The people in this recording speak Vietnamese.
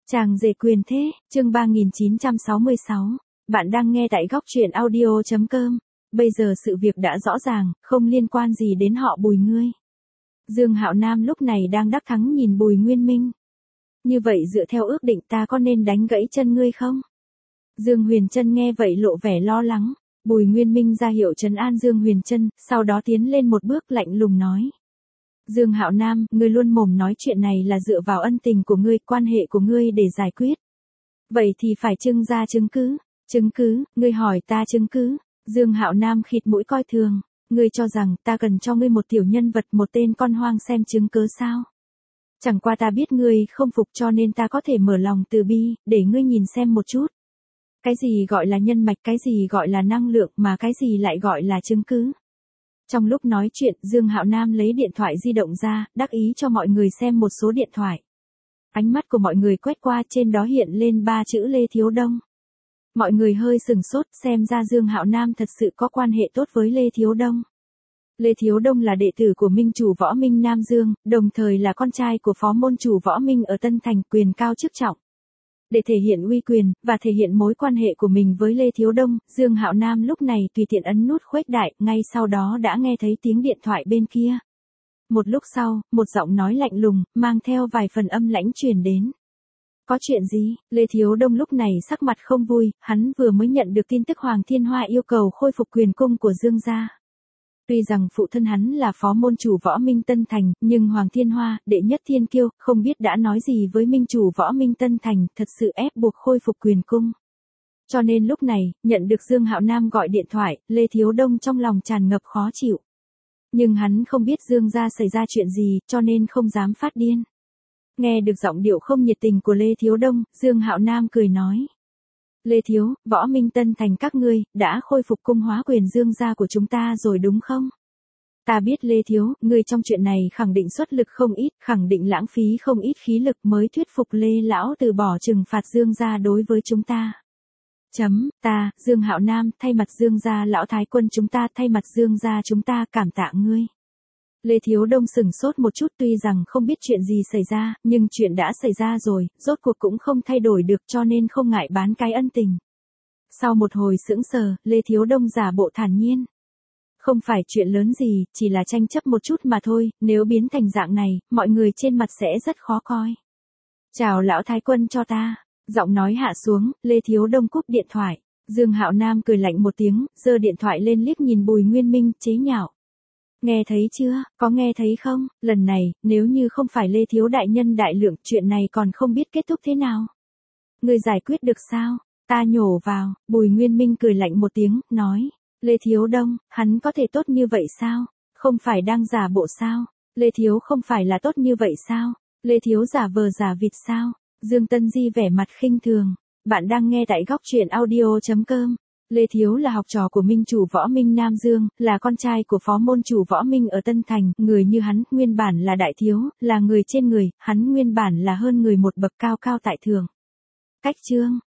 Chàng rể quyền thế, chương 3966. Bạn đang nghe tại góc truyện audio.com. Bây giờ sự việc đã rõ ràng, không liên quan gì đến họ Bùi ngươi. Dương Hạo Nam lúc này đang đắc thắng nhìn Bùi Nguyên Minh. Như vậy dựa theo ước định ta có nên đánh gãy chân ngươi không? Dương Huyền Trân nghe vậy lộ vẻ lo lắng. Bùi Nguyên Minh ra hiệu trấn an Dương Huyền Trân, sau đó tiến lên một bước lạnh lùng nói. Dương Hạo Nam, ngươi luôn mồm nói chuyện này là dựa vào ân tình của ngươi, quan hệ của ngươi để giải quyết. Vậy thì phải trưng ra chứng cứ. Chứng cứ, ngươi hỏi ta chứng cứ. Dương Hạo Nam khịt mũi coi thường. Ngươi cho rằng ta cần cho ngươi một tiểu nhân vật, một tên con hoang xem chứng cứ sao? Chẳng qua ta biết ngươi không phục cho nên ta có thể mở lòng từ bi, để ngươi nhìn xem một chút. Cái gì gọi là nhân mạch, cái gì gọi là năng lượng, mà cái gì lại gọi là chứng cứ. Trong lúc nói chuyện, Dương Hạo Nam lấy điện thoại di động ra, đắc ý cho mọi người xem một số điện thoại. Ánh mắt của mọi người quét qua, trên đó hiện lên 3 chữ Lê Thiếu Đông. Mọi người hơi sừng sốt, xem ra Dương Hạo Nam thật sự có quan hệ tốt với Lê Thiếu Đông. Lê Thiếu Đông là đệ tử của minh chủ Võ Minh Nam Dương, đồng thời là con trai của phó môn chủ Võ Minh ở Tân Thành, quyền cao chức trọng. Để thể hiện uy quyền, và thể hiện mối quan hệ của mình với Lê Thiếu Đông, Dương Hạo Nam lúc này tùy tiện ấn nút khuếch đại, ngay sau đó đã nghe thấy tiếng điện thoại bên kia. Một lúc sau, một giọng nói lạnh lùng, mang theo vài phần âm lãnh truyền đến. Có chuyện gì? Lê Thiếu Đông lúc này sắc mặt không vui, hắn vừa mới nhận được tin tức Hoàng Thiên Hoa yêu cầu khôi phục quyền cung của Dương gia. Tuy rằng phụ thân hắn là phó môn chủ Võ Minh Tân Thành, nhưng Hoàng Thiên Hoa, đệ nhất thiên kiêu, không biết đã nói gì với minh chủ Võ Minh Tân Thành, thật sự ép buộc khôi phục quyền cung. Cho nên lúc này, nhận được Dương Hạo Nam gọi điện thoại, Lê Thiếu Đông trong lòng tràn ngập khó chịu. Nhưng hắn không biết Dương gia xảy ra chuyện gì, cho nên không dám phát điên. Nghe được giọng điệu không nhiệt tình của Lê Thiếu Đông, Dương Hạo Nam cười nói. Lê Thiếu, Võ Minh Tân Thành các ngươi, đã khôi phục cung hóa quyền Dương gia của chúng ta rồi đúng không? Ta biết Lê Thiếu, ngươi trong chuyện này khẳng định xuất lực không ít, khẳng định lãng phí không ít khí lực mới thuyết phục Lê Lão từ bỏ trừng phạt Dương gia đối với chúng ta. Ta, Dương Hạo Nam, thay mặt Dương gia Lão Thái Quân chúng ta, thay mặt Dương gia chúng ta cảm tạ ngươi. Lê Thiếu Đông sừng sốt một chút, tuy rằng không biết chuyện gì xảy ra, nhưng chuyện đã xảy ra rồi, rốt cuộc cũng không thay đổi được, cho nên không ngại bán cái ân tình. Sau một hồi sững sờ, Lê Thiếu Đông giả bộ thản nhiên. Không phải chuyện lớn gì, chỉ là tranh chấp một chút mà thôi, nếu biến thành dạng này, mọi người trên mặt sẽ rất khó coi. Chào Lão Thái Quân cho ta. Giọng nói hạ xuống, Lê Thiếu Đông cúp điện thoại. Dương Hạo Nam cười lạnh một tiếng, giơ điện thoại lên liếc nhìn Bùi Nguyên Minh, chế nhạo. Nghe thấy chưa, có nghe thấy không, lần này, nếu như không phải Lê Thiếu đại nhân đại lượng, chuyện này còn không biết kết thúc thế nào. Người giải quyết được sao? Ta nhổ vào. Bùi Nguyên Minh cười lạnh một tiếng, nói. Lê Thiếu Đông, hắn có thể tốt như vậy sao? Không phải đang giả bộ sao? Lê Thiếu không phải là tốt như vậy sao? Lê Thiếu giả vờ giả vịt sao? Dương Tân Di vẻ mặt khinh thường. Bạn đang nghe tại góc truyện audio.com. Lê Thiếu là học trò của minh chủ Võ Minh Nam Dương, là con trai của phó môn chủ Võ Minh ở Tân Thành, người như hắn, nguyên bản là đại thiếu, là người trên người, hắn nguyên bản là hơn người một bậc, cao cao tại thượng. Cách chương,